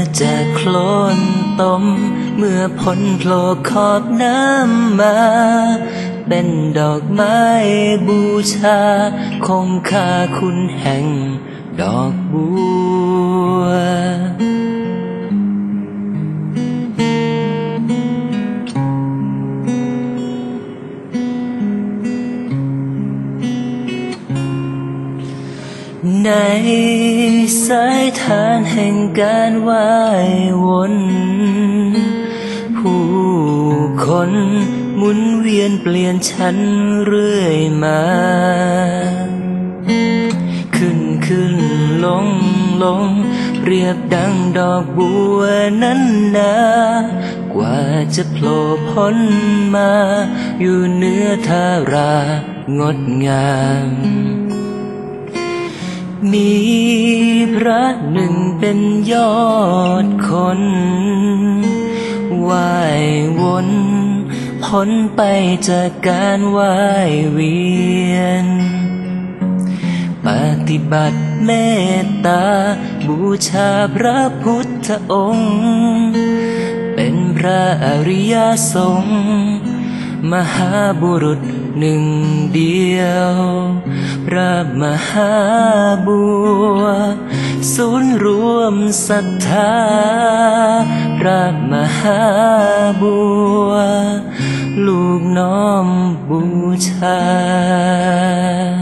จากโคลนตมเมื่อพ้นโผล่ขอบน้ำมาเป็นดอกไม้บูชาคงคาคุณแห่งดอกบัวในสายทานแห่งการว่ายวนผู้คนหมุนเวียนเปลี่ยนชั้นเรื่อยมาขึ้นลงเปรียบดังดอกบัวนั้นนากว่าจะโผล่พ้นมาอยู่เหนือทารางดงามมีพระหนึ่งเป็นยอดคนว่ายวนพ้นไปจากการว่ายเวียนปฏิบัติเมตตาบูชาพระพุทธองค์เป็นพระอริยสงฆ์มหาบุรุษหนึ่งเดียวพระมหาบัวศูนย์รวมศรัทธาพระมหาบัวลูกน้อมบูชา